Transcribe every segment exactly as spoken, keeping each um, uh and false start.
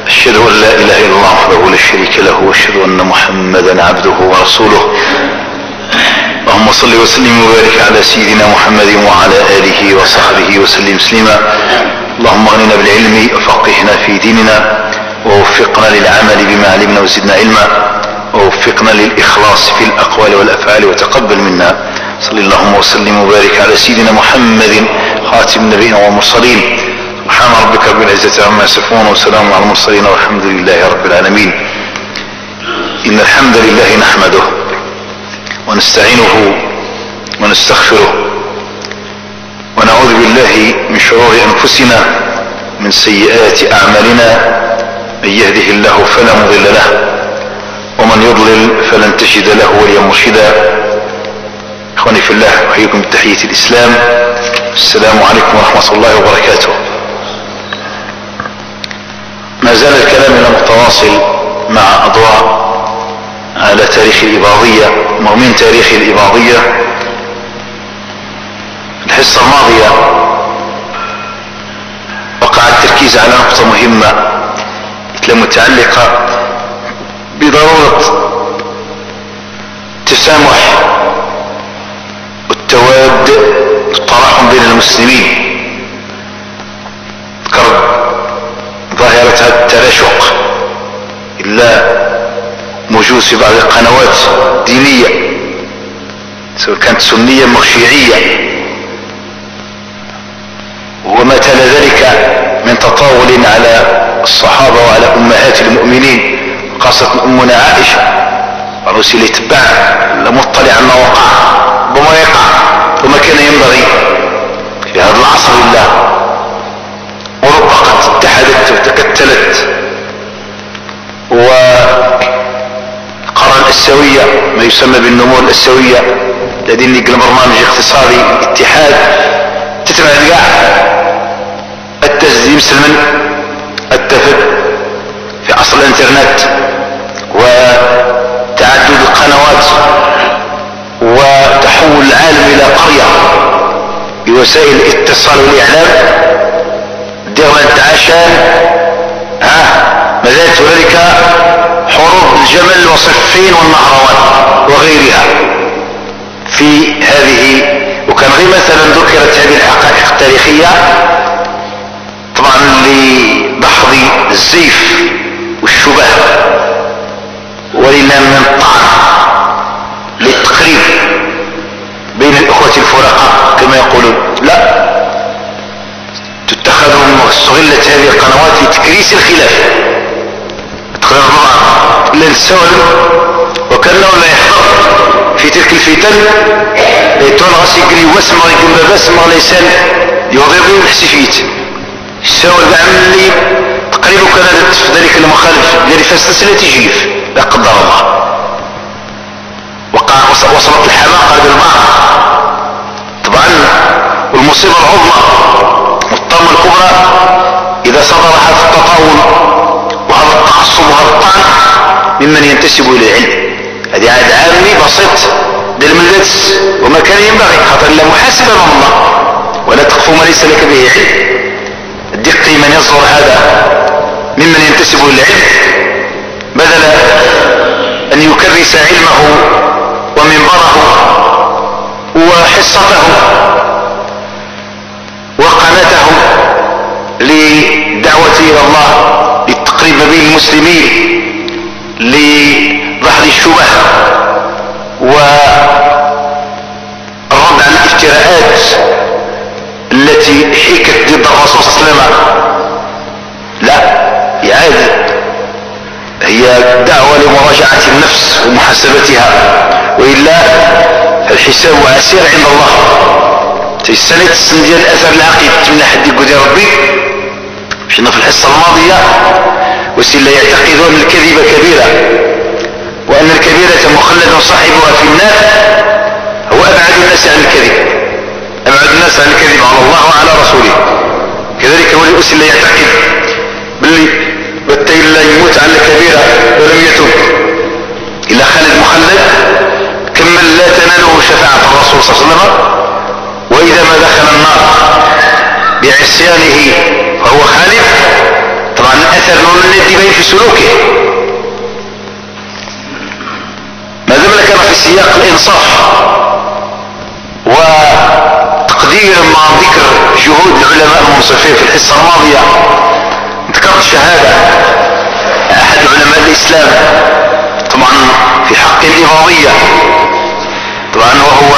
أشهد أن لا إله إلا الله وحده لا شريك له وأشهد أن محمدا عبده ورسوله. اللهم صل وسلم وبارك على سيدنا محمد وعلى آله وصحبه وسلم تسليما. اللهم اغننا بالعلم وفقهنا في ديننا ووفقنا للعمل بما علمنا وزدنا علما ووفقنا للإخلاص في الأقوال والأفعال وتقبل منا. صلى اللهم وسلم وبارك على سيدنا محمد خاتم النبيين والمرسلين. سبحان ربك رب العزة عما يصفون وسلام على المرسلين والحمد لله رب العالمين. إن الحمد لله نحمده ونستعينه ونستغفره ونعوذ بالله من شرور أنفسنا من سيئات أعمالنا. من يهده الله فلا مضل له ومن يضلل فلن تجد له وليا مرشدا. إخواني في الله أحييكم بتحية الإسلام. السلام عليكم ورحمة الله وبركاته. ما زال الكلام متواصل مع أضواء على تاريخ الإباضية ومن تاريخ الإباضية. الحصة الماضية وقع التركيز على نقطة مهمة متعلقة بضرورة التسامح والتواد والتراحم بين المسلمين. ذكرت ظاهرة التراشق إلا موجود في بعض القنوات الدينية سواء كانت سنية أو شيعية وما تلا ذلك من تطاول على الصحابة وعلى أمهات المؤمنين خاصة أمنا عائشة. الرسول يتبع لمطلع عما وقع وما يقع وما كان ينبغي في هذا العصر الله. أوروبا قد اتحدت وتكتلت وقرن الأسيوية ما يسمى بالنمو الأسيوية الذي نقل برنامج اقتصادي اتحاد تتبع القاع التسديم سلمن التفت في عصر الانترنت وتعدد القنوات وتحول العالم الى قرية بوسائل الاتصال والاعلام. ديرت عشان ها ما زالت هنالك حروب الجمل وصفين والنهروان وغيرها في هذه. وكان غير مثلا ذكرت هذه الحقائق التاريخية طبعا لدحض الزيف والشبه ولنا من الطعن للتقريب بين الأخوة الفرقاء كما يقولون. لا، تتخذ واستغلت هذه القنوات لتكريس الخلاف تقرير بعض إلا نتساوى وكأنه لا يحضر في تلك الفتن يتون غاسي يقري واسمر يقول باسمر ليسان يضير الحسيفيت الساوى البعم اللي تقريبا كانت في ذلك المخالف الذي فاستسلة تجيف لا قدر الله. وقع وصلت الحماقة بالبعض طبعا. والمصيبة العظمى والطامة الكبرى إذا صدر هذا التطاول وهذا التعصب وهذا الطعن ممن ينتسب إلى العلم. هذه عاد عامي بسيط للمدرس وما كان ينبغي خاطر لا محاسبة من الله ولا تخفو ما ليس لك به علم. الدقي من يصدر هذا ممن ينتسب للعلم بدل أن يكرس علمه ومنبره وحصته وقناته لدعوة إلى الله للتقريب بين المسلمين لضحض الشبه والرد على الافتراءات التي حكت ضد الرسول صلى الله عليه وسلم. لا، إعادة هي دعوة لمراجعة النفس ومحاسبتها وإلا الحساب عسير عند الله. السنة السنة ديال الأثر العقيد من حد يقول يا ربي مشينا في الحصة الماضية وسيلا يعتقدون الكذبة كبيرة وأن الكبيرة مخلد صاحبها في النار. هو أبعد الناس عن الكذب أبعد الناس عن الكذب على الله وعلى رسوله. كذلك هو الأسل لا يعتقد باللي بتي لا يموت على كبيرة ولم يتوب إلا خالد مخلد كمل لا تناله شفاعة الرسول صلى الله عليه وسلم. وإذا ما دخل النار بعصيانه فهو خالد. طبعا طبعا الاثر نور الندي باين في سلوكه، ما دام كان في سياق الانصاف وتقدير مع ذكر جهود العلماء المنصفين. في الحصه الماضيه ذكرت شهاده احد علماء الاسلام طبعا في حق الإباضية، طبعا وهو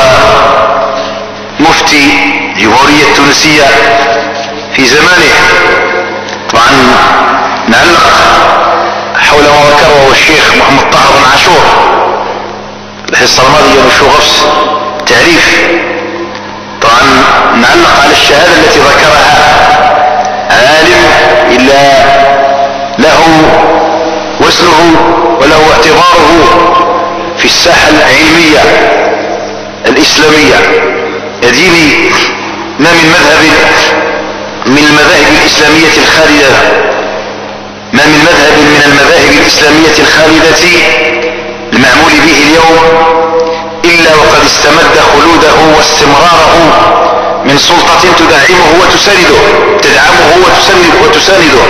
مفتي الجمهورية التونسية في زمانه. طبعا نعلق حول ما ذكره الشيخ محمد طاهر بن عاشور الحصة الماضية من شغفس تعريف. طبعا نعلق على الشهادة التي ذكرها عالم إلا له وزنه وله اعتباره في الساحة العلمية الإسلامية. يديني ما من مذهب من المذاهب الإسلامية الخالدة ما من مذهب من المذاهب الإسلامية الخالدة المعمول به اليوم إلا وقد استمد خلوده واستمراره من سلطة تدعمه وتسانده تدعمه وتسانده, وتسانده.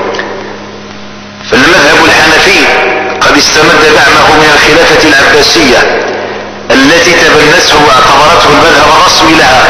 فالمذهب الحنفي قد استمد دعمه من الخلافة العباسية التي تبنته واعتبرته المذهب الرسمي لها،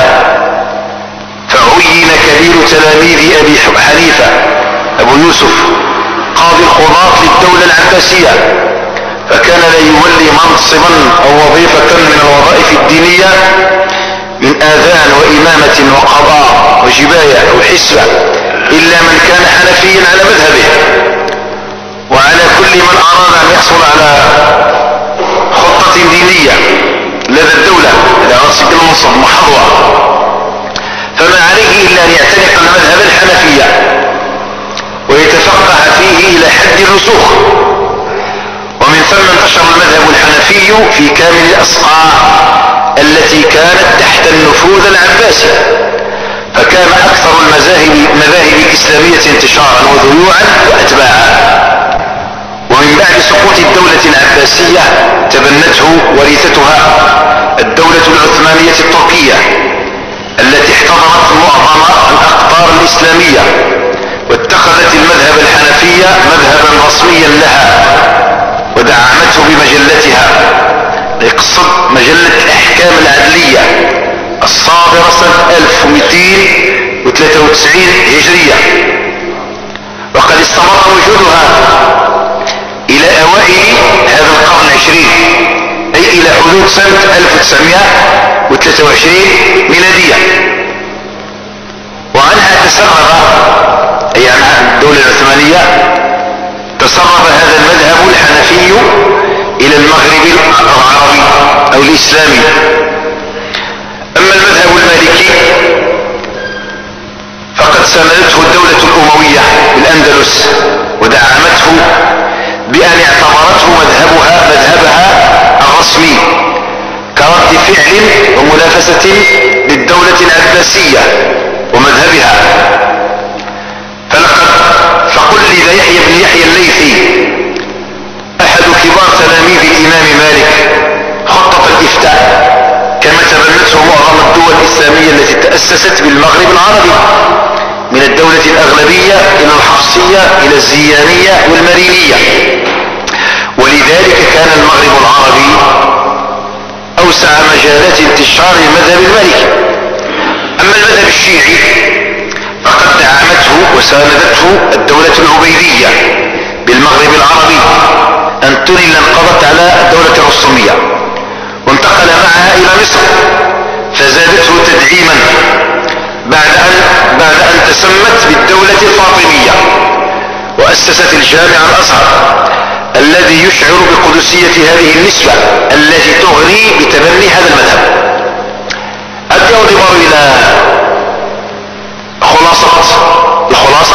فعين كبير تلاميذ أبي حنيفة أبو يوسف قاضي القضاة للدولة العباسية، فكان لا يولي منصبا أو وظيفة من الوظائف الدينية من آذان وإمامة وقضاء وجباية أو حسبة إلا من كان حنفيا على مذهبه. وعلى كل من أراد أن يحصل على خطة دينية لدى الدولة إلى رأس المنصب محظوة فما عليه إلا أن يعتنق المذهب الحنفية ويتفقه فيه إلى حد الرسوخ. ومن ثم انتشر المذهب الحنفي في كامل الأصقاع التي كانت تحت النفوذ العباسي، فكان أكثر المذاهب المذاهب الإسلامية انتشارا وذيوعا وأتباعا. ومن بعد سقوط الدولة العباسية تبنته ورثتها الدولة العثمانية التركية التي احتضنت معظم الأقطار الإسلامية واتخذت المذهب الحنفية مذهبا رسميا لها ودعمته بمجلتها، يقصد مجلة الأحكام العدلية الصادرة سنة ألف ومئتين وثلاثة وتسعين هجرية. وقد استمر وجودها إلى أوائل هذا القرن العشرين أي إلى حدود سنة ألف وتسعمائة وثلاثة وعشرين ميلادية. وعنها تسرب أي عنها الدولة العثمانية تسرب هذا المذهب الحنفي إلى المغرب العربي أو الإسلامي. أما المذهب المالكي فقد ساندته الدولة الأموية بالأندلس ودعمته بأن اعتبرته مذهبها مذهبها الرسمي كرد فعل ومنافسة للدولة العباسية ومذهبها. فلقد فقلد يحيى بن يحيى الليثي أحد كبار تلاميذ الإمام مالك خطة الإفتاء كما تبنته معظم الدول الإسلامية التي تأسست بالمغرب العربي من الدولة الأغلبية إلى الحفصية إلى الزيانية والمرينية. ولذلك كان المغرب العربي أوسع مجالات انتشار المذهب المالكي. أما المذهب الشيعي فقد دعمته وساندته الدولة العبيدية بالمغرب العربي أن تنل انقضت على الدولة الرسومية وانتقل معها إلى مصر فزادته تدعيما بعد أن, بعد أن تسمت بالدولة الفاطمية وأسست الجامع الأزهر الذي يشعر بقدسية هذه النسبة التي تغني بتبني هذا المذهب. أدي أنظر إلى خلاصة الخلاصة.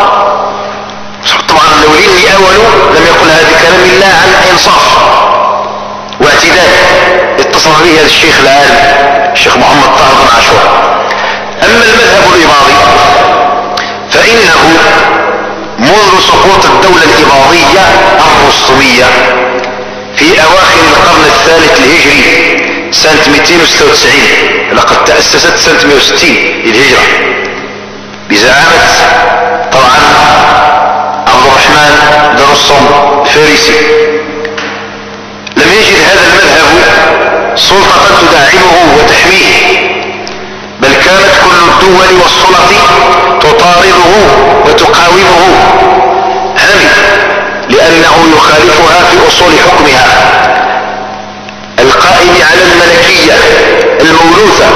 طبعا لو لي أول لم يقل هذا الكلام إلا عن إنصاف واعتدال اتصل به هذا الشيخ العالم الشيخ محمد طاهر بن عاشور. أما المذهب الإباضي فإنه منذ سقوط الدولة الإباضية الرسومية في أواخر القرن الثالث الهجري سنة مئتين وستة وتسعين لقد تأسست سنة مئة وستين للهجرة بزعامة طبعا سليمان بن رستم الفارسي لم يجد هذا المذهب سلطة تدعمه وتحميه، بل كانت كل الدول والسلط تطارده وتقاومه همي لأنه يخالفها في أصول حكمها القائم على الملكية الموروثة،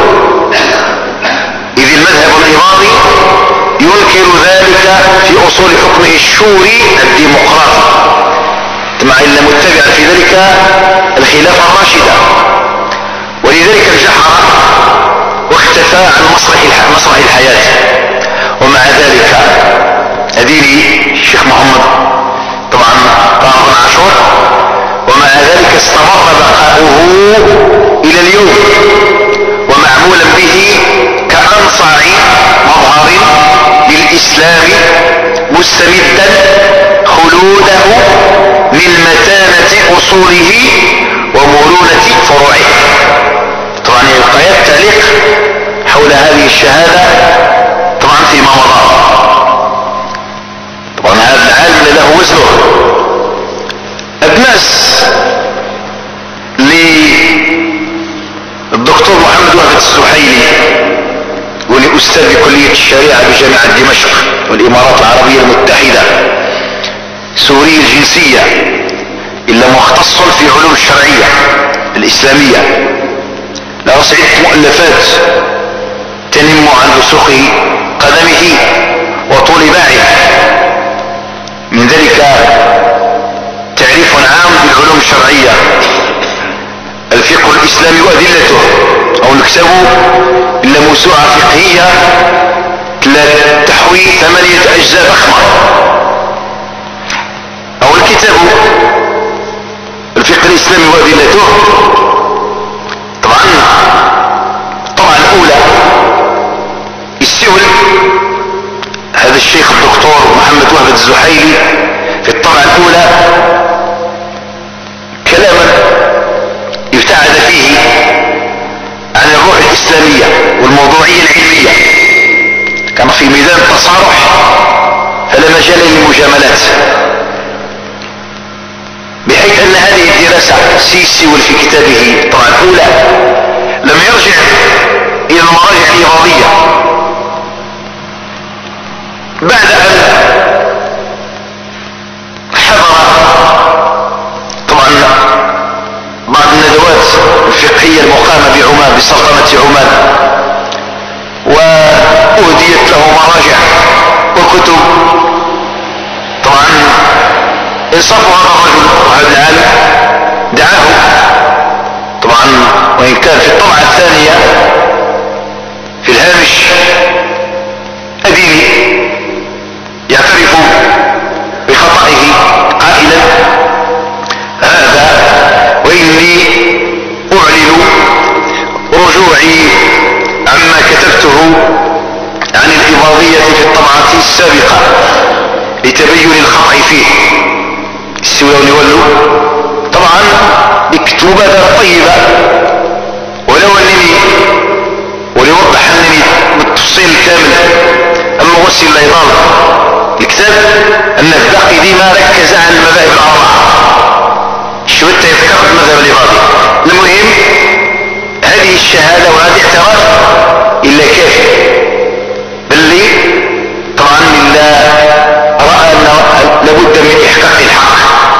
إذ المذهب الإمامي ينكر ذلك في أصول حكمه الشوري الديمقراطي، مع أن متبعا في ذلك الخلافة الراشدة، ولذلك انجحر واختفى عن مسرح مسرح الحياة. ومع ذلك أديني الشيخ محمد طبعا طه بن عاشور، ومع ذلك استمر بقاؤه إلى اليوم ومعمولا به كأنصع مظهر للإسلام مستمدا خلوده من متانة أصوله ومرونة فروعه. طبعا يبقى التعليق حول هذه الشهادة طبعا فيما مضى. طبعا هذا العالم له وزنه. أدناس للدكتور محمد وهبة الزحيلي ولأستاذ كلية الشريعة بجامعة دمشق والإمارات العربية المتحدة، سوري الجنسية إلا مختص في علوم الشرعية الإسلامية، له عدة مؤلفات تنم عن رسوخ قدمه وطول باعه، من ذلك تعريف عام بالعلوم الشرعية، الفقه الإسلامي وأدلته، أو نكتبه إلا موسوعة فقهية تحوي ثمانية أجزاء ضخمة، أو الكتاب الفقه الإسلامي وأدلته. طبعا الطبعة الأولى استولى هذا الشيخ الدكتور محمد وهبة الزحيلي في الطبعة الأولى كلاما ابتعد فيه عن الروح الإسلامية والموضوعية العلمية، كان في ميدان التصارح فلا مجال للمجاملات، بحيث أن هذه الدراسة سيسول في كتابه الطبعة الأولى لم يرجع إلى المراجع الإيرادية بعد أن حضر طبعا بعض الندوات الفقهية المقامة بعمان بسلطنة عمان، وأهديت له مراجع وكتب. طبعا انصاف هذا الرجل وهذا العالم دعاه طبعا، وإن كان في الطبعة الثانية في الهامش أديني يعترف بخطئه قائلا هذا وإني أعلن رجوعي عما كتبته عن الإباضية في الطبعة السابقة لتبين الخطأ فيه. السيولون يولوا طبعا يكتبوا بادرة طيبة، ولو أنني وليوضح أنني بالتفصيل الكامل أما غسل لا يضال الكتاب أن الباقي ديما ركز عن المذاهب الأربعة، شوية يذكر المذهب الإباضي. المهم هذه الشهادة وهذا اعتراف إلا كافي، بل لي طبعا إلا رأى أنه لابد من إحقاق الحق.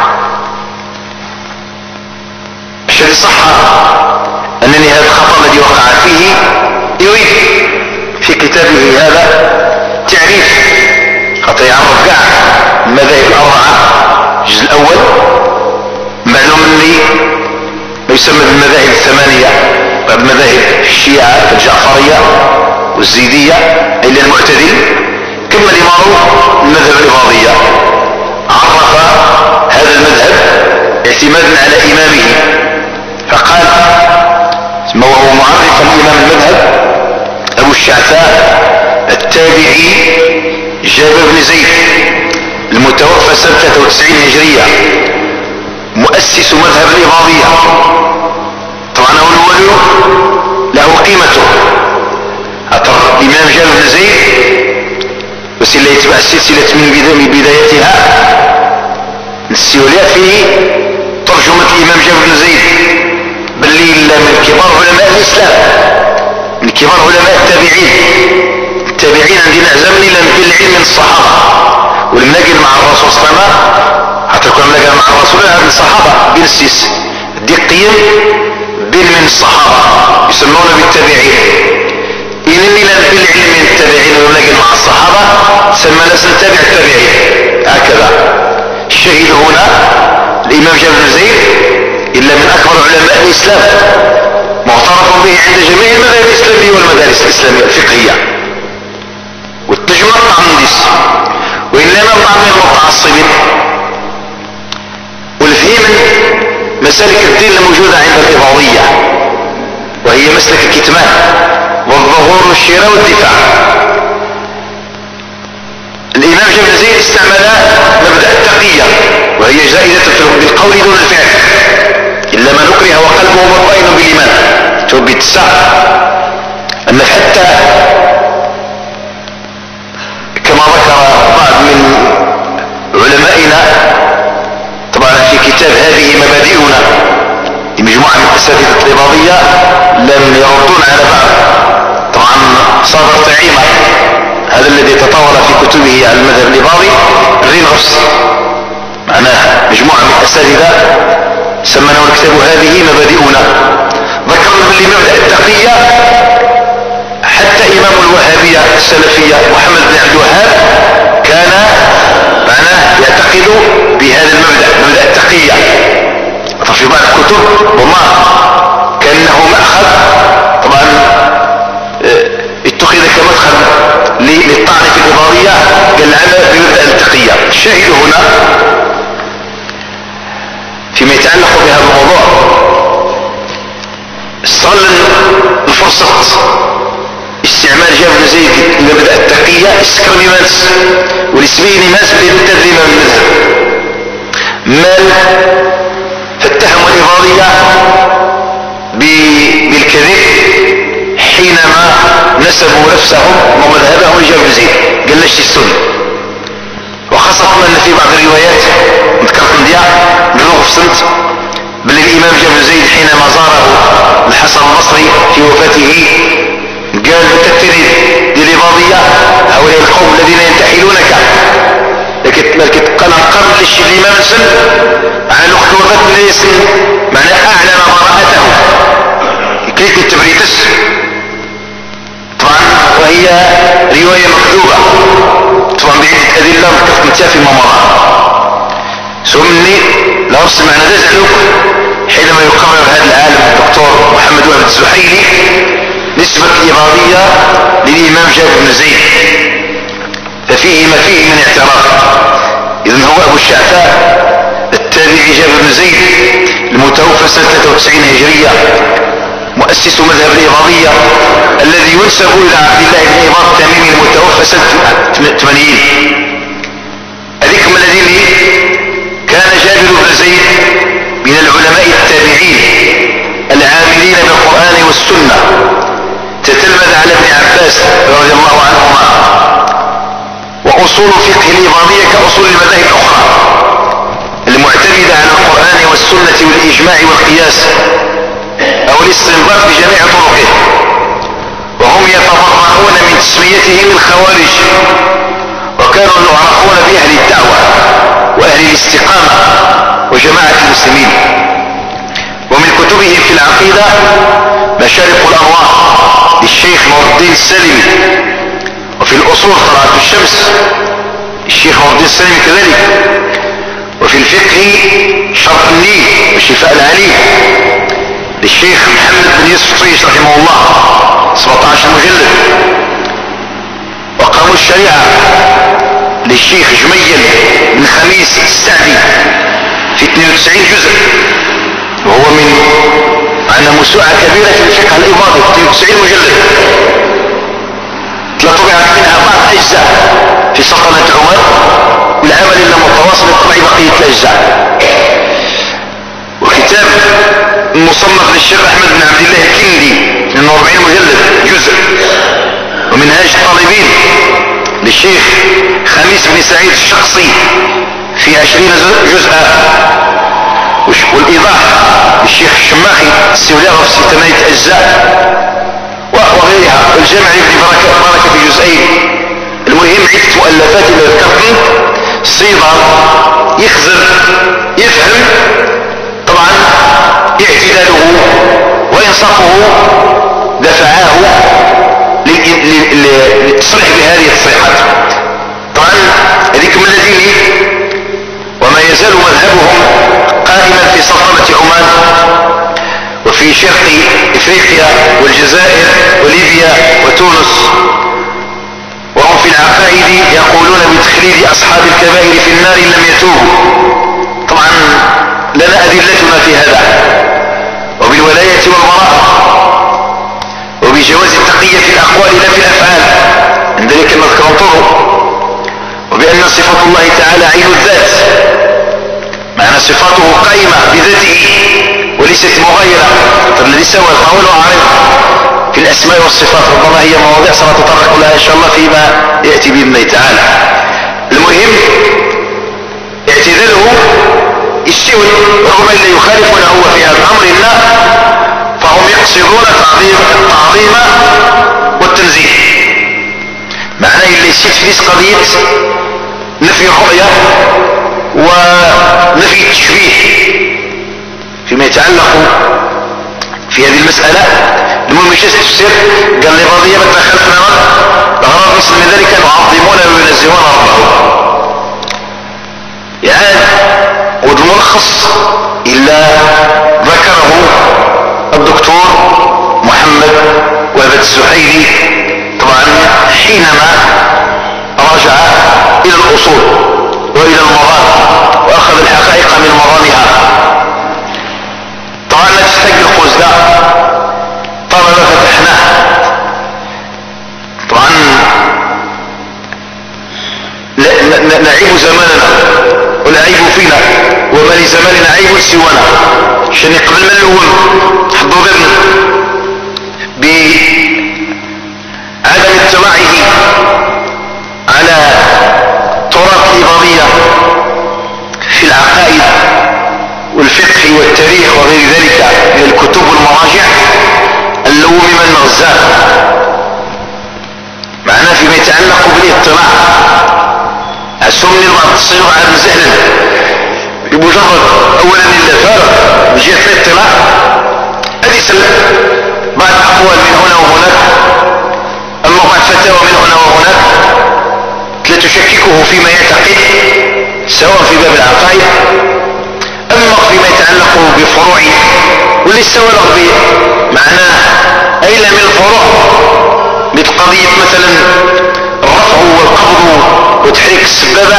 الشيء صح أنني هذا الخطأ الذي وقع فيه يريد في كتابه هذا تعريف حتى يعرف كاع المذاهب الأربعة. الجزء الأول معلوم أني ما يسمى بالمذاهب الثمانية، مذاهب الشيعة الجعفرية والزيدية إلى المعتدل، كما المعروف المذهب الإباضية. عرف هذا المذهب اعتمادا على إمامه فقال ثم وهو معرف الإمام المذهب أبو الشعثاء التابعي جابر بن زيد المتوفى سنة ثلاثة وتسعين هجرية مؤسس مذهب الإباضية. طبعا هو الولي له قيمته. الإمام جابر بن زيد بس اللي يتبع السلسلة من بدايتها السيولية فيه ترجمة الإمام جابر بن زيد باللي من كبار علماء الإسلام، من كبار علماء التابعين. التابعين عندنا أعزمني لم بالعلم من الصحابة، والمناقل مع الرسول صلى الله عليه وسلم حتى كنا مناقل مع الرسول من الصحابة بنسيس دقيا بين من الصحابة يسمون بالتابعين. إنني لم بالعلم من التابعين والمناقل مع الصحابة سمى ناس نتابع التابعين هكذا. الشهيد هنا الإمام جابر بن زيد إلا من أكبر علماء الإسلام، معترف به عند جميع المذاهب الإسلامية والمدارس الإسلامية الفقهية، والتجمع التعمديس، وإنما بعض من المتعصبين والفهم مسالك الدين الموجودة عند الإباضية، وهي مسلك الكتمان والظهور والشراء والدفاع. الإمام جابر بن زيد استعمل مبدأ التقية، وهي زائدة بالقول دون الفعل، إلا من أكره وقلبه مطمئن بالإيمان. توبي تسع أن حتى كما ذكر بعض من علمائنا طبعا في كتاب هذه مبادئنا لمجموعة من أساتذة الإباضية لم يردون على بعض، طبعا صادر تعيمة هذا الذي تطاول في كتبه على المذهب الإباضي الرين غفص، معناه مجموعة من الأساتذة سمناه الكتاب هذه مبادئنا. ذكرنا باللي مبدأ التقية حتى إمام الوهابية السلفية محمد بن عبد الوهاب كان معناه يعتقد بهذا المبدأ، مبدأ التقية. في بعض الكتب وما كأنه مأخذ طبعا اتخذ كمدخل للطعن في الإباضية قال العمل بمبدأ التقية. الشاهد هنا فيما يتعلق بهذا الموضوع استغل الفرصة استعمال جابر بن زيد لمبدأ التقية استكرم ناس والاسمين ناس بالتدريب من المذهب مال فاتهموا الإباضية بالكذب حينما نسبوا نفسهم ومذهبهم لجابر بن زيد قال ليش السنة، وخاصة أن في بعض الروايات ذكرت نديع نروح في سنة بل الإمام جابر بن زيد حينما زاره الحسن البصري في وفاته قال بتتريد للإباضية هؤلاء القوم الذين ينتحلونك، لكن قال قبل الشيء الإمام سن على الوقت وفاة ليس معنى أعلن براءته كيف التبريتس طبعا، وهي رواية مكذوبة طبعا بعدة أدلة وكفت متافي الممرات. سمني لا أرسل معنى ذلك حينما يقرر هذا العالم الدكتور محمد وهب الزحيلي نسبة الإباضية للإمام جابر بن زيد، ففيه ما فيه من اعتراف. إذن هو أبو الشعثاء التابعي جابر بن زيد المتوفى سنة ثلاثة وتسعين هجرية مؤسس مذهب الإباضية الذي ينسب إلى عبد الله بن إباض التميمي المتوفى سنة ثمانين. أذكم الذين كان جابر بن زيد من العلماء التابعين العاملين بالقرآن والسنة، تتلمذ على ابن عباس رضي الله عنهما، وأصول فقه الإباضية كأصول المذاهب الأخرى المعتمدة على القرآن والسنة والإجماع والقياس أو الاستنباط بجميع طرقه، وهم يتبرؤون من تسميتهم الخوارج، وكانوا يعرفون بأهل الدعوة وأهل الاستقامة وجماعة المسلمين. ومن كتبهم في العقيدة مشارق الأنوار للشيخ نور الدين السالمي، وفي الأصول طلعت الشمس الشيخ نور الدين السالمي كذلك، وفي الفقه شرح النيل وشفاء العليل للشيخ محمد بن يوسف طريش رحمه الله سبعة عشر مجلد، وقاموا الشريعة للشيخ جميل بن خميس السعدي في اثنين وتسعين جزء، وهو من عنا موسوعة كبيرة في الفقه الإباضي اثنين وتسعين مجلد، طبعت منها بعض أجزاء في سلطنة عمر والعمل إلا متواصل طبع بقية الأجزاء. وكتاب مصنف للشيخ أحمد بن عبد الله الكندي من أربعين مجلد جزء، ومنهاج الطالبين للشيخ خميس بن سعيد الشخصي في عشرين جزءا، والإيضاح للشيخ الشماخي السيوليغ في ثمانية أجزاء وغيرها، والجامع ابن بركة, بركة في جزئين. المهم عدة مؤلفات اللي ذكرتني صيغة يخزر يفهم طبعا اعتداله وإنصافه دفعاه للتصريح بهذه التصريحات. طبعا هذيك من الذين وما يزال مذهبهم قائما في سلطنة عمان وفي شرق افريقيا والجزائر وليبيا وتونس، وهم في العقائد يقولون بتخليد اصحاب الكبائر في النار ان لم يتوبوا. طبعا لنا ادلتنا في هذا، وبالولاية والبراءة، وبجواز التقية في الاقوال لا في الافعال، عند ذلك نذكر انظروا، وبان صفة الله تعالى عين الذات، معنى صفاته قائمة بذاته وليست مغايرة. فالذي سوى القول وعرض في الاسماء والصفات ربما هي مواضيع سنتطرق لها ان شاء الله فيما يأتي بإذن الله تعالى. المهم اعتداله استوى رغم ان لا يخالفنا هو في هذا الامر الا فهم يقصدون تعظيم التعظيم والتنزيه. معناه اللي يسيت في قضية نفي الرؤية ونفي التشبيه فيما يتعلق في هذه المسألة. المهم يجلس التفسير قال لي بضية ما تدخلتنا الأغراض مثل من ذلك يعظمون وينزهون ربهم. يعني والملخص إلا ذكره الدكتور محمد وهبة الزحيلي طبعا حينما رجع إلى الأصول وإلى المرام وأخذ الحقائق من مرامها. طبعا لا تستقل القوس ده طالما فتحناه. طبعا نعيب زماننا والعيب فينا وما لزماننا عيب سوانا. عشان قبل ما نلوم حضوا بالنا بعدم اطلاعه على تراث الإباضية في العقائد والفقه والتاريخ وغير ذلك من الكتب والمراجع اللوم من مغزاه. معناه فيما يتعلق بالاطلاع أسمني بعض الصيغ عن سهلا بمجرد أولا إلا فارغ بجهة الاطلاع هذه سلم بعض أقوال من هنا وهناك، أما بعض فتاوى من هنا وهناك لا تشككه فيما يعتقد سواء في باب العقائد أما فيما يتعلق بفروع واللي استوى به معناه أين من الفروع مثل قضية مثلا الرفع والقبض وتحريك السبابة.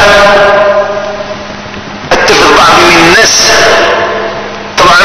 اتفق بعض من الناس طبعا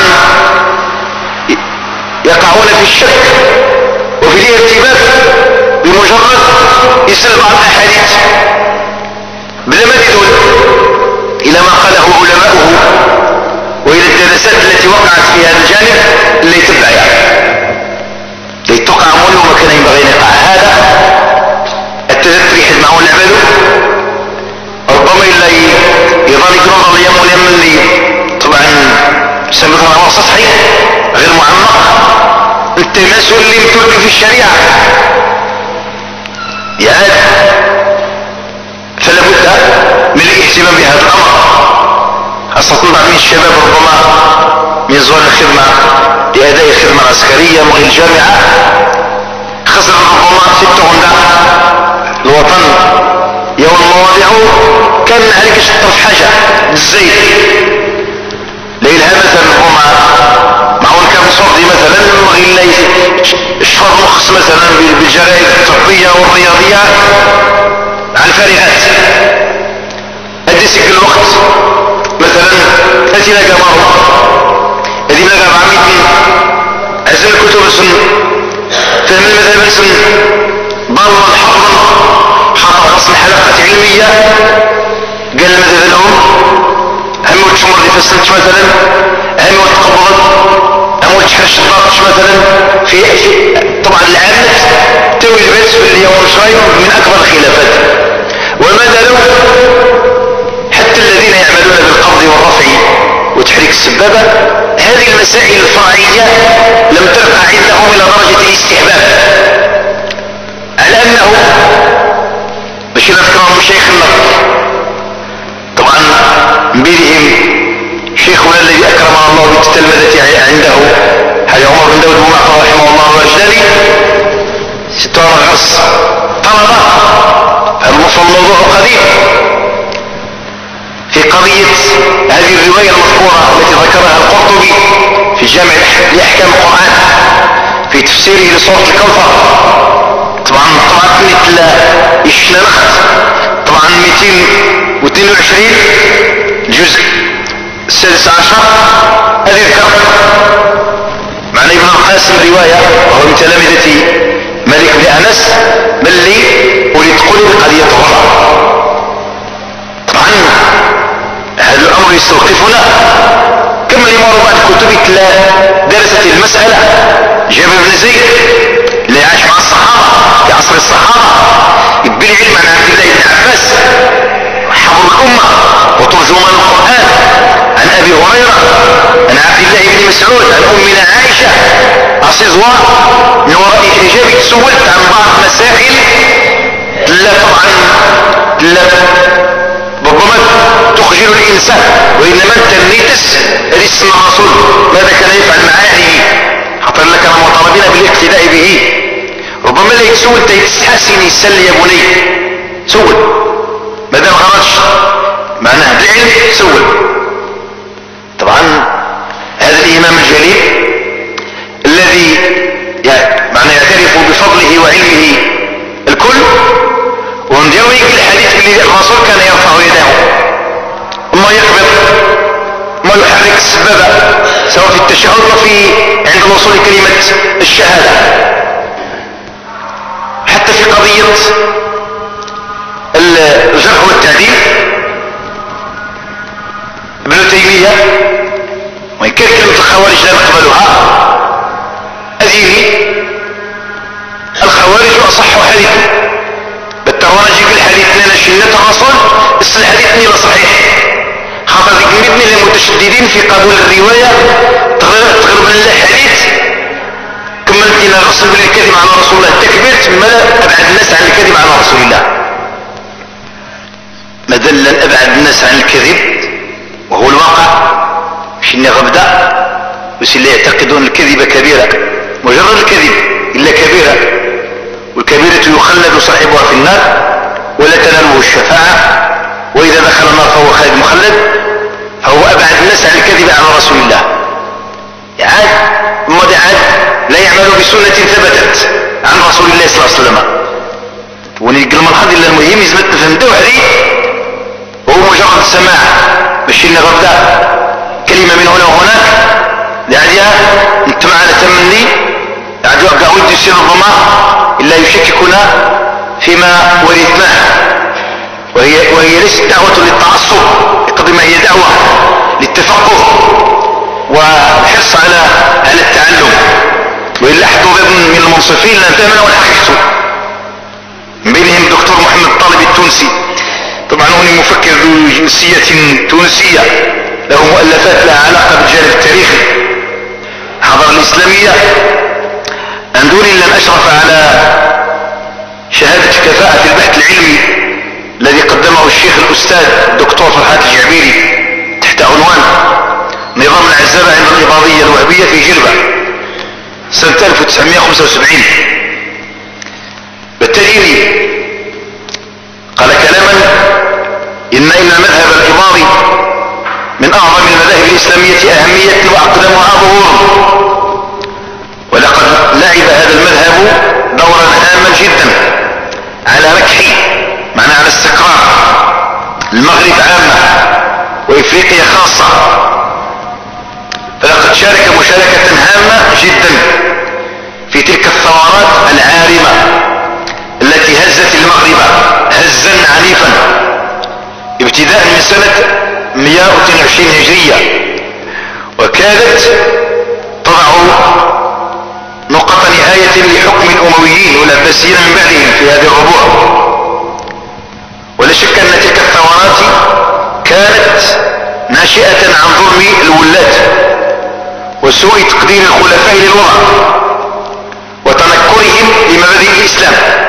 يقعون في الشك وفي الارتباك بمجرد يسأل بعض الأحاديث بلا ما تدل إلى ما قاله علماؤه وإلى الدراسات التي وقعت في هذا الجانب اللي يتبع يعني ليتوقع مولو ما كان ينبغي أن يقع. هذا التذكر يحد معه العمل ربما إلا يظل يكون ظليم وليم اللي طبعا سمثنا هو سطحي غير معمق التماثل اللي يترك في الشريعة يعني. فلا بد من الاهتمام بهذا الأمر خاصة بعض من الشباب ربما من زوال الخدمة لأداء الخدمة العسكرية وغير الجامعة خسر ربما ست غندا الوطن يوم مواضعه كان عليك تطرف حاجة بالزيت ليلها مثلا ربما معون كان صردي مثلا وإلا يشفر مخص مثلا بالجرائد الطبية والرياضية على الفارغات أديسك الوقت مثلا أتي لك مرة أدي لك بعميد عزم الكتب السن فهم المذهب السن بارا حفظا حفظ غصن حلقة علمية قال المذهب لهم هم وتشمر لي في السنتش مثلا هم وتقبض هم وتحرش الضغطش مثلا في طبعا العامة توجبت في اليوم والشرايم من اكبر الخلافات. وماذا لو حتى الذين يعملون بالقبض والرفع وتحريك السبابة هذه المسائل الفرعية لم ترفع عندهم الى درجة الاستحباب، على انه باش نذكرهم شيخ النقل طبعا من بينهم شيخنا الذي اكرمنا الله بالتلمذة عنده حاج عمر بن داود بن معطى رحمه الله واجدادي ستار غرس طلبة الموضوع قديم في قضية هذه الرواية المذكورة التي ذكرها القرطبي في جامع لأحكام القرآن في تفسيره لسورة الكوثر. طبعا طبعا مثل الشنخت طبعا مئتين واثنين وعشرين الجزء السادس عشر هذه ذكر معنى ابن القاسم رواية وهو من تلامذة مالك بن أنس بل لي أريد قولي بقضية الرفع. طبعا هذا الأمر يستوقفنا كما لمر بعض الكتب تلا درست المسألة. جابر بن زيد اللي عاش مع الصحابة في عصر الصحابة يبني علم عن عبد الله بن عباس حبر الأمة وترجمان القرآن، عن أبي هريرة عن عبد الله بن مسعود عن أمنا عائشة أصيزوار من وراء حجابي تسولت عن بعض مسائل لا طبعا لا ربما تخجل الإنسان، وإنما أنت النيتس رسم الرسول ماذا كان يفعل مع أهله حتى لك مطالبين بالاقتداء به. ربما لا يتسول تيتسحسن يسل يا بني سول ماذا ما خرجش معناه بالعلم سول. طبعا هذا الإمام الجليل الذي يعني معنى يعترف بفضله وعلمه الكل ومديوي الحديث اللي الرسول كان يرفع يده وما يقبض ما يحرك السبابة سواء في التشهد وفي عند الوصول لكلمة الشهادة. حتى في قضية الجرح والتعديل ابن تيمية وإن كان كلمة الخوارج لا نقبلها أذيني الخوارج أصح حديث بالتراجع بالحديث لنا شنة الرسول بس الحديث نيلا صحيح خاطر ذيك مبني للمتشددين في قبول الرواية تغرب لله حديث كما لدينا غصب بالكذب على رسول الله تكبرت ماذا أبعد الناس عن الكذب على رسول الله مدلا أبعد الناس عن الكذب وهو الواقع مش إني غبدة بس اللي يعتقدون الكذب كبيرة مجرد الكذب إلا كبيرة والكبيرة يخلد صاحبها في النار ولا تناله الشفاعة وإذا دخل النار فهو خالد مخلد فهو أبعد الناس عن الكذب على رسول الله. عاد ماذا عاد لا يعمل بسنة ثبتت عن رسول الله صلى الله عليه وسلم ونقل الملحظ إلا المهم يزمت نفهم ده وحدي وهو مجرد السماع باش نغبدا كلمة من هنا وهناك لعدها انت معنا تمني عدو أبقى ودي يصير الضماء إلا يشككنا فيما ورثناه وهي, وهي ليست دعوة للتعصب بقدر ما هي دعوة للتفقه والحرص على على التعلم. وإلا أحد من المنصفين لن تأمن ولا حقيقته من بينهم الدكتور محمد الطالب التونسي طبعا هو مفكر ذو جنسية تونسية له مؤلفات لها علاقة بالجانب التاريخي الحضارة الإسلامية أندوني لن أشرف على شهادة كفاءة في البحث العلمي الذي قدمه الشيخ الأستاذ الدكتور فرحات الجعبيري تحت عنوان نظام العزابة عند الإباضية الوهبية في جلبة سنة ألف وتسعمائة وخمسة وسبعين. بالتالي قال كلاما إن إن المذهب الإباضي من أعظم المذاهب الإسلامية أهمية وأقدمها ظهورا ولقد لعب هذا المذهب دورا هاما جدا على ركح معنى على استقرار المغرب عامة وإفريقيا خاصة فلقد شارك مشاركة هامة جدا في تلك الثورات العارمة التي هزت المغرب هزا عنيفا ابتداء من سنة مئة واثنين وعشرين هجرية وكادت تضع نقطة نهاية لحكم الأمويين والعباسيين من بعدهم في هذه الربوع. ولا شك أن تلك الثورات كانت ناشئة عن ظلم الولاة وسوء تقدير الخلفاء للوضع وتنكرهم لمبادئ الإسلام.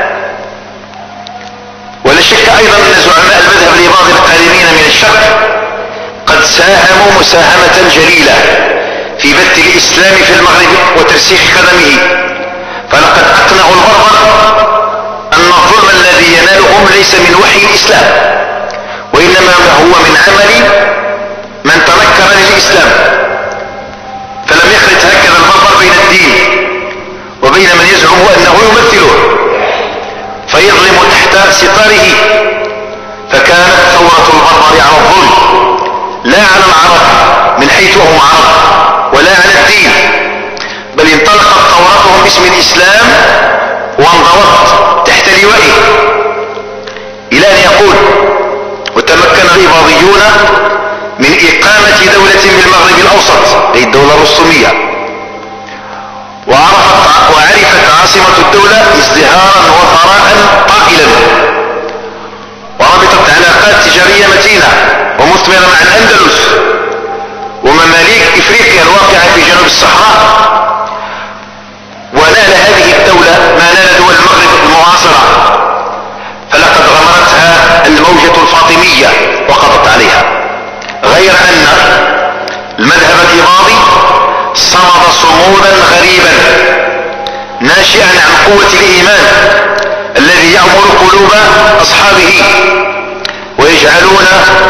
ولا شك أيضا أن زعماء المذهب الإباضي القادمين من الشرق قد ساهموا مساهمة جليلة في بث الإسلام في المغرب وترسيخ قدمه، فلقد أقنعوا الغرب أن الظلم الذي ينالهم ليس من وحي الإسلام، وإنما هو من عمل من تنكر للإسلام. فلم يخلط هكذا البربر بين الدين وبين من يزعم أنه يمثله فيظلم تحت ستاره. فكانت ثورة البربر على الظلم لا على العرب من حيث هم عرب ولا على الدين، بل انطلقت ثورتهم باسم الإسلام وانضوت تحت لوائه، إلى أن يقول: وتمكن الإباضيون من إقامة دولة بالمغرب الأوسط أي الدولة الرسومية، وعرفت, وعرفت عاصمة الدولة ازدهارا وثراء طائلا، وربطت علاقات تجارية متينة ومثمرة مع الأندلس ومماليك إفريقيا الواقعة في جنوب الصحراء. ونال هذه الدولة ما نال دول المغرب المعاصرة، فلقد غمرتها الموجة الفاطمية وقضت عليها، غير أن المذهب الإباضي صمد صمودا غريبا ناشئا عن قوة الإيمان الذي يعمر قلوب أصحابه ويجعلون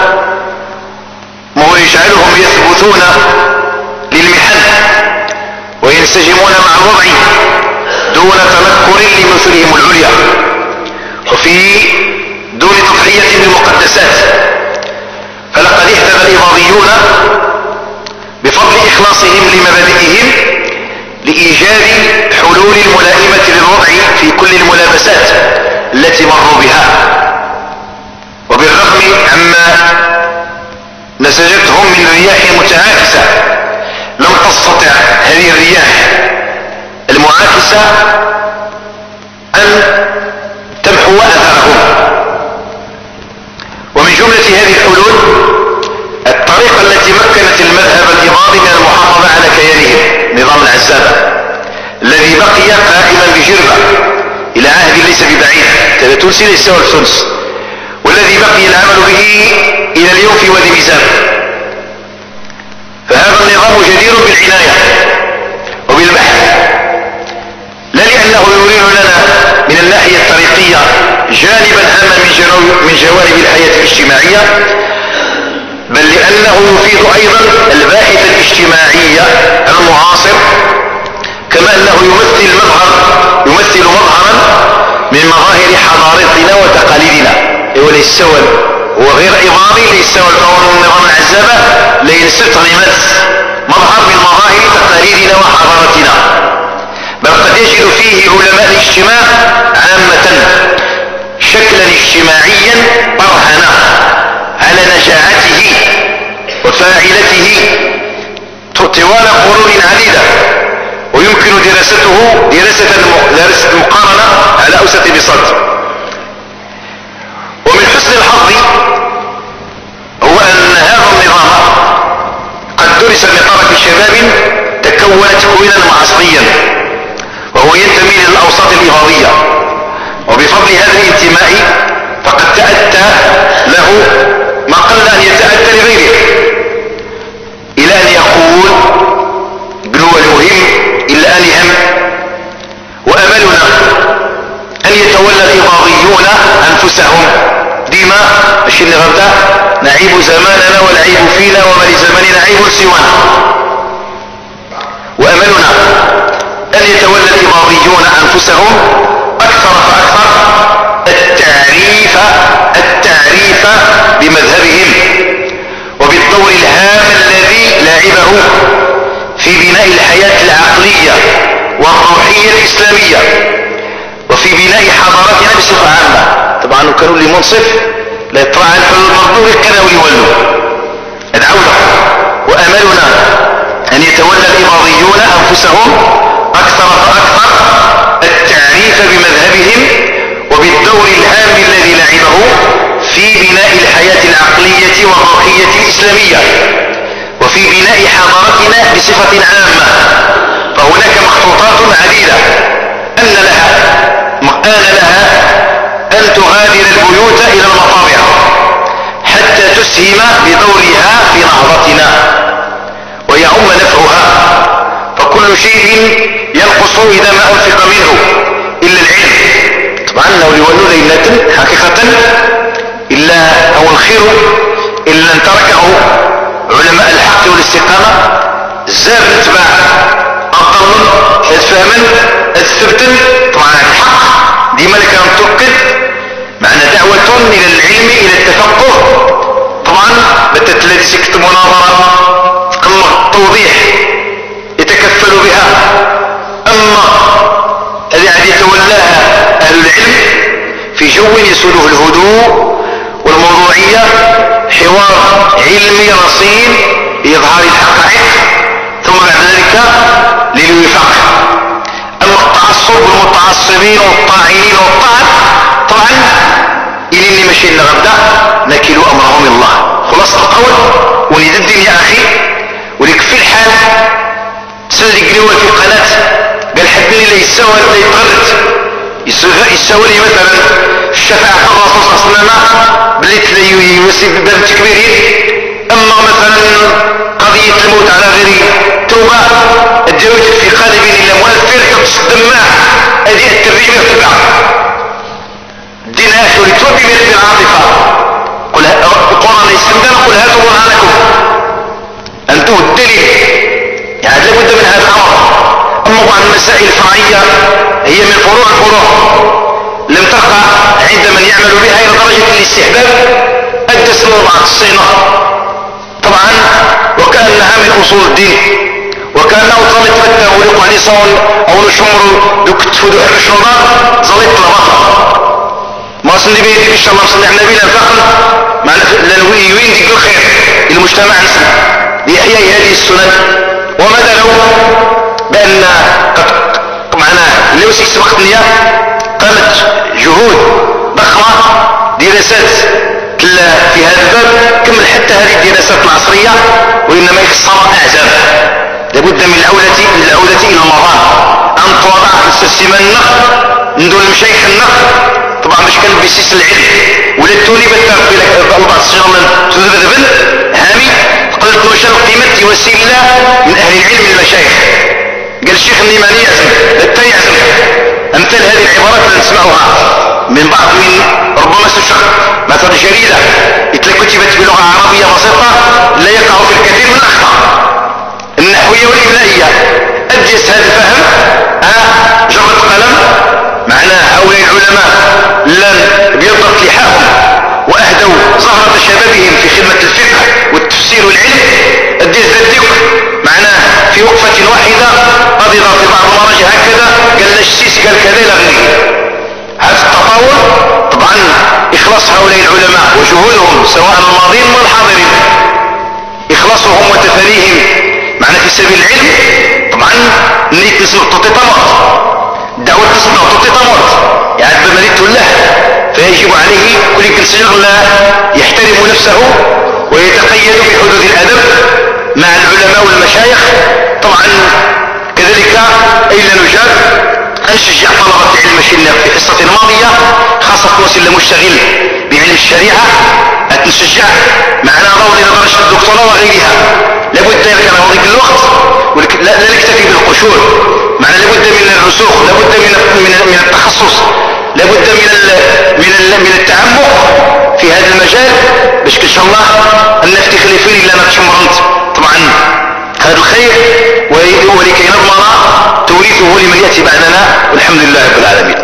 ويجعلهم يثبتون للمحن وينسجمون مع الوضع دون تنكر لمثلهم العليا وفي دون تضحية بالمقدسات. فلقد اهتدى الإباضيون بفضل إخلاصهم لمبادئهم لإيجاد حلول ملائمة للوضع في كل الملابسات التي مروا بها، وبالرغم عما نسجتهم من رياح متعاكسة لم تستطع هذه الرياح المعاكسة أن تمحو أثرهم. ومن جملة هذه الحلول الطريقة التي مكنت المذهب الإباضي من المحافظة على كيانهم، نظام العزابة الذي بقي قائما بجربة إلى عهد ليس ببعيد، تونسي ليس هو التونس، والذي بقي العمل به إلى اليوم في وادي ميزان. فهذا النظام جدير بالعناية وبالبحث، لا لأنه يريد لنا من الناحية الطريقية جانبا هاما من جوانب الحياة الاجتماعية، بل لأنه يفيد أيضا الباحث الاجتماعي المعاصر، كما أنه يمثل مظهر يمثل مظهرا من مظاهر حضارتنا وتقاليدنا. وليس سوى هو غير إباضي، ليس سوى نظام العزابة لين ست غمس مظهر من مظاهر تقاليدنا وحضارتنا، بل قد يجد فيه علماء الاجتماع عامة شكلا اجتماعيا برهنا على نجاعته وفاعلته طوال قرون عديدة، ويمكن دراسته دراسة دراسة مقارنة على أوسط بساط. ومن حسن الحظ هو أن هذا النظام قد درس من طرف شباب تكون تكوينا معصريا، وهو ينتمي للأوساط الإباضية، وبفضل هذا الانتماء فقد تأتى له ما قل أن يتأتى لغيره، إلى أن يقول بلو المهم إلا أن يهم: وأملنا أن يتولى الإباضيون أنفسهم ديما الشيء غدا نعيب زماننا والعيب فينا وما لزماننا عيب سوانا. وأملنا أن يتولى الإباضيون أنفسهم أكثر فأكثر التعريف التعريف بمذهبهم وبالدور الهام الذي لعبه في بناء الحياة العقلية والروحية الإسلامية وفي بناء حضارتنا بصفة عامة. طبعا كانوا لي منصف لا يطلع عن حلول المردود كانوا يولوا ادعوا له. وأملنا أن يتولى الإباضيون أنفسهم أكثر احترف أكثر التعريف بمذهبهم وبالدور الهام الذي لعبه في بناء الحياة العقلية والروحية الإسلامية وفي بناء حضارتنا بصفة عامة. فهناك مخطوطات عديدة أن لها آن لها أن تغادر البيوت إلى المطابع حتى تسهم بدورها في نهضتنا ويعم نفعها. فكل شيء ينقص إذا ما أنفق منه إلا العلم. طبعا لو يولوا ليلة حقيقة إلا أو الخير إلا أن تركه علماء الحق والاستقامة زاد نتبع أقل أتفهمن أتثبتن. طبعا الحق ديما لك أن تؤكد معنى دعوة إلى العلم إلى التفقه. طبعا بدت الذي سكت مناظرة تقمر توضيح يتكفل بها. أما الذي عاد يتولاها أهل العلم في جو يسوده الهدوء والموضوعية حوار علمي رصين لإظهار الحقائق ثم بعد ذلك للوفاق. أما التعصب والمتعصبين والطاعنين والطعن طبعا إلي اللي ماشي إلا غدا نكلوا أمرهم إلى الله. خلاصة القول ولد الدين يا أخي ولك في الحال تسلق لي في قناة قال حبني لا يساوى لا يتغرد يساوي لي مثلا الشفاعة الرسول صلى الله عليه وسلم بليت لا يوسي بباب تكبيرين. أما مثلا قضية الموت على غير توبة الجويت في قالب إلا مؤثر كتصدم معه هذه التربية والتبع الدين آخر لتوبي من العاطفة. قل القرآن يستمدن قل هاتوا برهانكم أنتم الدليل. يعني لابد من هذا الأمر. أما بعض المسائل الفرعية هي من فروع الفروع لم تقع عند من يعمل بها إلى درجة الاستحباب أدى سنة بعض الصينة طبعا وكأنها من أصول الدين وكأنه ظلت فتة ولقوا عليه صون أو نشمر دكتفو دو حرش نظام ظلت لبطة ما صلي بيدي إن شاء الله صلي على النبي لنفقل لنوي يوين ديك الخير المجتمع نسل لإحياء هذه السنن. وماذا لو بأن قد معناه لو سبقت النية قامت جهود ضخمة دراسات في هذا الباب كمل حتى هذه الدراسات العصرية وإنما يخصها أعزام. لابد من العودة من العودة إلى المضان أن توضع السلسلة النقل من دون المشايخ النقل طبعا باش كان بسيس العلم ولا التوني بالتعرف لك بعض الصغار من تذبذبن هامي قلت وشان قيمتي وسيلة من أهل العلم المشايخ. قال الشيخ النيماني يعزم لا يعزم. أمثال هذه العبارات اللي نسمعها من بعض من ربما استشهر مثلا جريدة كتبت بلغة عربية بسيطة لا يقع في الكثير من الأخطاء النحوية والإملائية. أجس هذا الفهم آه جرة قلم معناه هؤلاء العلماء لن بيضبط لحاهم وأهدوا زهرة شبابهم في خدمة الفقه والتفسير والعلم. أجس ذلك معناه في وقفة واحدة أضغط في بعض المراجع هكذا قال لشسيس قال كذا إلى غيره. هذا التطور طبعا إخلاص هؤلاء العلماء وجهودهم سواء الماضين والحاضرين إخلاصهم وتفانيهم معنى في سبيل العلم. طبعا نريد نسمع توطي طمرت دعوة تسمع توطي طمرت يعني بمريد الله فيجب عليه كل كنسجر لا يحترم نفسه ويتقيد بحدود الأدب مع العلماء والمشايخ. طبعا كذلك أي لا نجاب نشجع طلبة علم الشريعة في حصة الماضية خاصة وسيلة مشتغل بعلم الشريعة نشجع معنا ضوء إلى درجة الدكتوراه وغيرها. لابد يذكر هذيك الوقت لا نكتفي بالقشور معنا لابد من الرسوخ لابد من من من التخصص لابد من من من التعمق في هذا المجال باش ان شاء الله ان نفتي خليفين الا ما تشمرنت طبعا هذا الخير ولكي نضمن توريثه لمن يأتي بعدنا والحمد لله رب العالمين.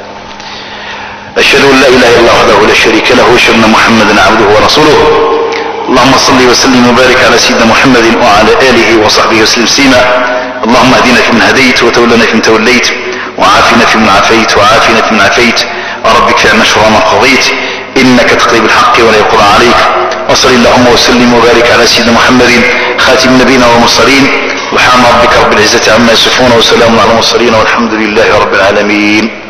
أشهد أن لا إله إلا الله وحده لا شريك له وأشهد أن محمدا عبده ورسوله. اللهم صل وسلم وبارك على سيدنا محمد وعلى آله وصحبه وسلم سيما. اللهم اهدنا فيمن هديت وتولنا فيمن توليت وعافنا فيمن عافيت وعافنا فيمن عافيت وربك فعلنا شر ما قضيت إنك تقضي بالحق ولا يقضى عليك. وصل اللهم وسلم وبارك على سيدنا محمد خاتم نبينا والمرسلين سبحان ربك رب العزة عما يصفون وسلام على المرسلين والحمد لله رب العالمين.